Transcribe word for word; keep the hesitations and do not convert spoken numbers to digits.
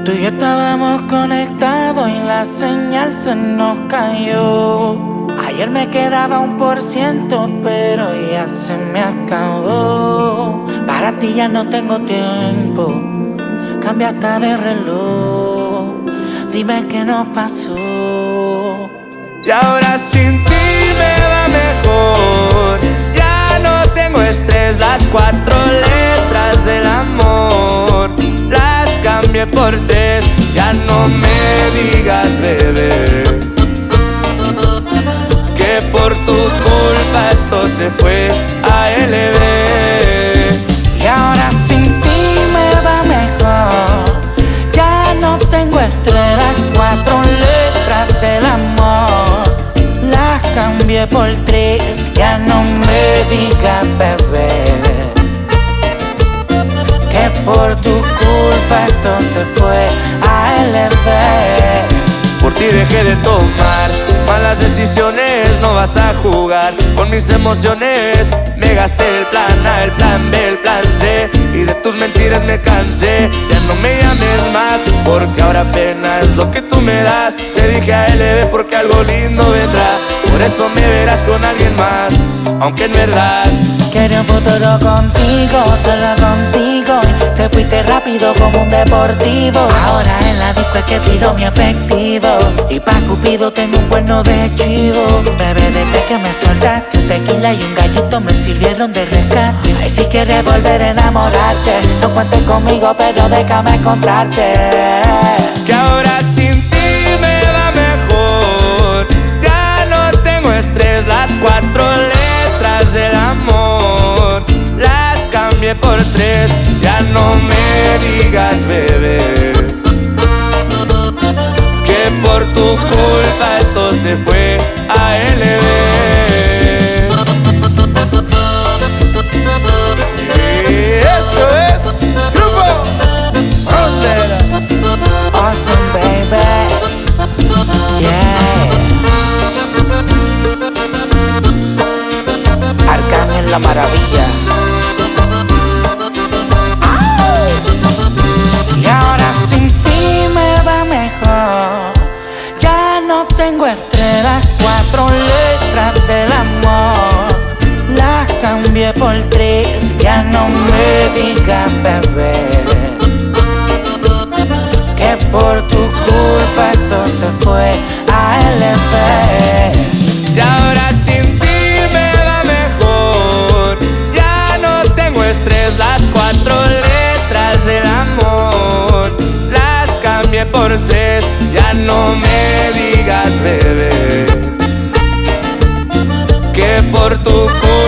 Tú y yo estábamos conectados y la señal se nos cayó. Ayer me quedaba un por ciento, pero ya se me acabó. Para ti ya no tengo tiempo, cambiaste de reloj. Dime qué nos pasó. Y ahora sin ti me va mejor. Ya no tengo estrés, las cuatro letras del amor las cambié por tres. Ya no me digas, bebé, que por tu culpa esto se fue a L B. Y ahora sin ti me va mejor. Ya no tengo estrés, las cuatro letras del amor las cambié por tres. Ya no me digas, bebé, que por tu culpa esto se fue a L B. Por ti dejé de tomar malas decisiones, no vas a jugar con mis emociones. Me gasté el plan A, el plan B, el plan C, y de tus mentiras me cansé. Ya no me llames más, porque ahora apenas lo que tú me das. Te dije a L B porque algo lindo vendrá. Por eso me verás con alguien más, aunque en verdad quería un futuro contigo, solo contigo. Te fuiste rápido como un deportivo. Ahora en la disco es que tiro mi efectivo, y pa' Cupido tengo un cuerno de chivo. Bebé, desde que me soltaste, un tequila y un gallito me sirvieron de rescate. Ay, si quieres volver a enamorarte, no cuentes conmigo, pero déjame encontrarte. Que ahora sin ti me va mejor. Ya no tengo estrés, las cuatro letras del amor las cambié por tres. Ya no me digas, bebé, que por tu culpa esto se fue a L B. Eso es Grupo Frontera. Awesome, baby. Yeah. Arcángel la maravilla. Y ahora sin ti me va mejor. Ya no tengo estrés, las cuatro letras del amor las cambié por tres. Ya no me digas, bebé, que por tu culpa esto se fue a L B. Y ahora sin ti me va mejor. Ya no tengo estrés, las cuatro letras del amor las cambié por tres. Ya no me digas, bebé, que por tu culpa